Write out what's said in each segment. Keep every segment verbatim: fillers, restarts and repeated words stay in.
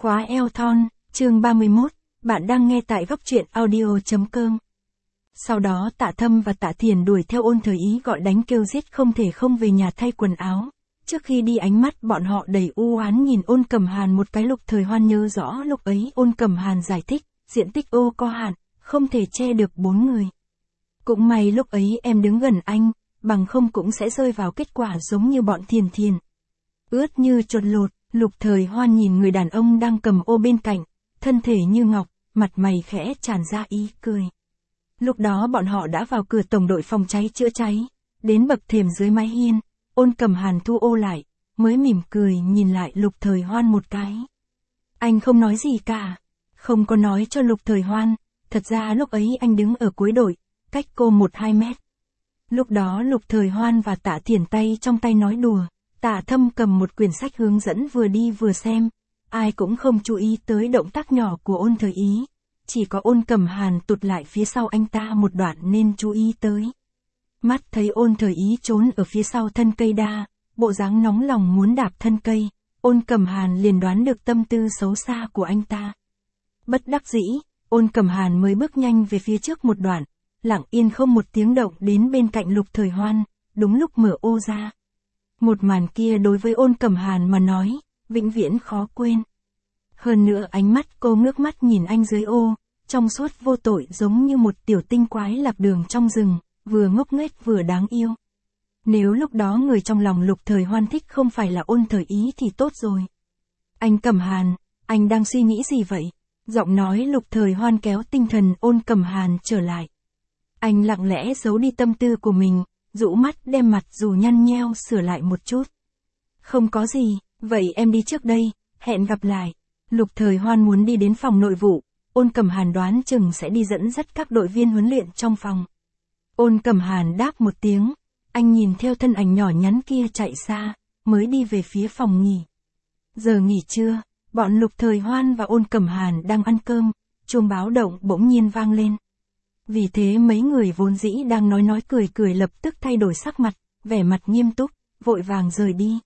Khóa eo thon, chương ba mươi mốt, bạn đang nghe tại góc truyện audio chấm com. Sau đó Tạ Thâm và Tạ Thiền đuổi theo Ôn Thời Ý gọi đánh kêu giết không thể không về nhà thay quần áo. Trước khi đi ánh mắt bọn họ đầy u oán nhìn Ôn Cẩm Hàn một cái. Lục Thời Hoan nhớ rõ lúc ấy Ôn Cẩm Hàn giải thích, diện tích ô có hạn, không thể che được bốn người. Cũng may lúc ấy em đứng gần anh, bằng không cũng sẽ rơi vào kết quả giống như bọn Thiền Thiền. Ướt như chuột lột, Lục Thời Hoan nhìn người đàn ông đang cầm ô bên cạnh, thân thể như ngọc, mặt mày khẽ tràn ra ý cười. Lúc đó bọn họ đã vào cửa tổng đội phòng cháy chữa cháy, đến bậc thềm dưới mái hiên, Ôn Cẩm Hàn thu ô lại, mới mỉm cười nhìn lại Lục Thời Hoan một cái. Anh không nói gì cả, không có nói cho Lục Thời Hoan, thật ra lúc ấy anh đứng ở cuối đội, cách cô một hai mét. Lúc đó Lục Thời Hoan và Tạ Thiền tay trong tay nói đùa, Tạ Thâm cầm một quyển sách hướng dẫn vừa đi vừa xem, ai cũng không chú ý tới động tác nhỏ của Ôn Thời Ý, chỉ có Ôn Cẩm Hàn tụt lại phía sau anh ta một đoạn nên chú ý tới. Mắt thấy Ôn Thời Ý trốn ở phía sau thân cây đa, bộ dáng nóng lòng muốn đạp thân cây, Ôn Cẩm Hàn liền đoán được tâm tư xấu xa của anh ta. Bất đắc dĩ, Ôn Cẩm Hàn mới bước nhanh về phía trước một đoạn, lặng yên không một tiếng động đến bên cạnh Lục Thời Hoan, đúng lúc mở ô ra. Một màn kia đối với Ôn Cẩm Hàn mà nói, vĩnh viễn khó quên. Hơn nữa ánh mắt cô ngước mắt nhìn anh dưới ô, trong suốt vô tội giống như một tiểu tinh quái lạc đường trong rừng, vừa ngốc nghếch vừa đáng yêu. Nếu lúc đó người trong lòng Lục Thời Hoan thích không phải là Ôn Thời Ý thì tốt rồi. Anh Cẩm Hàn, anh đang suy nghĩ gì vậy? Giọng nói Lục Thời Hoan kéo tinh thần Ôn Cẩm Hàn trở lại. Anh lặng lẽ giấu đi tâm tư của mình, rũ mắt đem mặt dù nhăn nheo sửa lại một chút. Không có gì, vậy em đi trước đây, hẹn gặp lại. Lục Thời Hoan muốn đi đến phòng nội vụ, Ôn Cẩm Hàn đoán chừng sẽ đi dẫn dắt các đội viên huấn luyện trong phòng. Ôn Cẩm Hàn đáp một tiếng, anh nhìn theo thân ảnh nhỏ nhắn kia chạy xa, mới đi về phía phòng nghỉ. Giờ nghỉ trưa, bọn Lục Thời Hoan và Ôn Cẩm Hàn đang ăn cơm, chuông báo động bỗng nhiên vang lên. Vì thế mấy người vốn dĩ đang nói nói cười cười lập tức thay đổi sắc mặt, vẻ mặt nghiêm túc, vội vàng rời đi.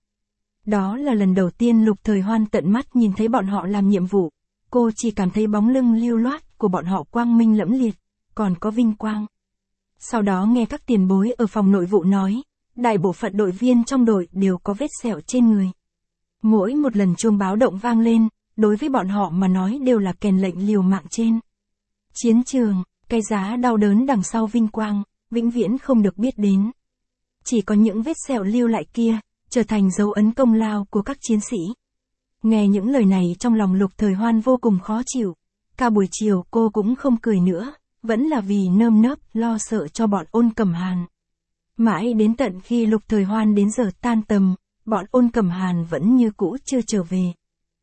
Đó là lần đầu tiên Lục Thời Hoan tận mắt nhìn thấy bọn họ làm nhiệm vụ, cô chỉ cảm thấy bóng lưng lưu loát của bọn họ quang minh lẫm liệt, còn có vinh quang. Sau đó nghe các tiền bối ở phòng nội vụ nói, đại bộ phận đội viên trong đội đều có vết sẹo trên người. Mỗi một lần chuông báo động vang lên, đối với bọn họ mà nói đều là kèn lệnh liều mạng trên chiến trường. Cái giá đau đớn đằng sau vinh quang, vĩnh viễn không được biết đến. Chỉ có những vết sẹo lưu lại kia, trở thành dấu ấn công lao của các chiến sĩ. Nghe những lời này trong lòng Lục Thời Hoan vô cùng khó chịu. Cả buổi chiều cô cũng không cười nữa, vẫn là vì nơm nớp lo sợ cho bọn Ôn Cẩm Hàn. Mãi đến tận khi Lục Thời Hoan đến giờ tan tầm, bọn Ôn Cẩm Hàn vẫn như cũ chưa trở về.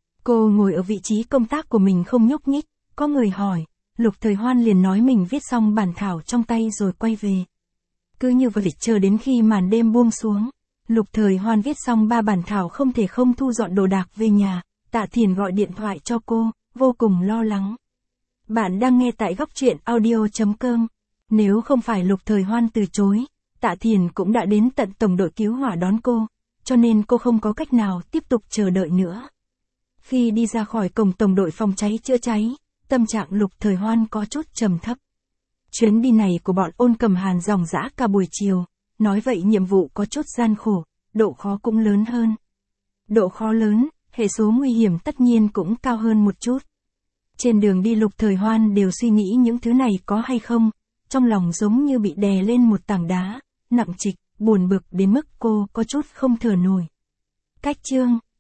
Cô ngồi ở vị trí công tác của mình không nhúc nhích, có người hỏi. Lục Thời Hoan liền nói mình viết xong bản thảo trong tay rồi quay về. Cứ như vậy chờ đến khi màn đêm buông xuống, Lục Thời Hoan viết xong ba bản thảo không thể không thu dọn đồ đạc về nhà, Tạ Thiền gọi điện thoại cho cô, vô cùng lo lắng. Bạn đang nghe tại góc truyện audio chấm com. Nếu không phải Lục Thời Hoan từ chối, Tạ Thiền cũng đã đến tận tổng đội cứu hỏa đón cô, cho nên cô không có cách nào tiếp tục chờ đợi nữa. Khi đi ra khỏi cổng tổng đội phòng cháy chữa cháy, tâm trạng Lục Thời Hoan có chút trầm thấp. Chuyến đi này của bọn Ôn Cẩm Hàn ròng rã cả buổi chiều, nói vậy nhiệm vụ có chút gian khổ, độ khó cũng lớn hơn. Độ khó lớn, hệ số nguy hiểm tất nhiên cũng cao hơn một chút. Trên đường đi Lục Thời Hoan đều suy nghĩ những thứ này có hay không, trong lòng giống như bị đè lên một tảng đá, nặng trịch, buồn bực đến mức cô có chút không thở nổi. Cách chương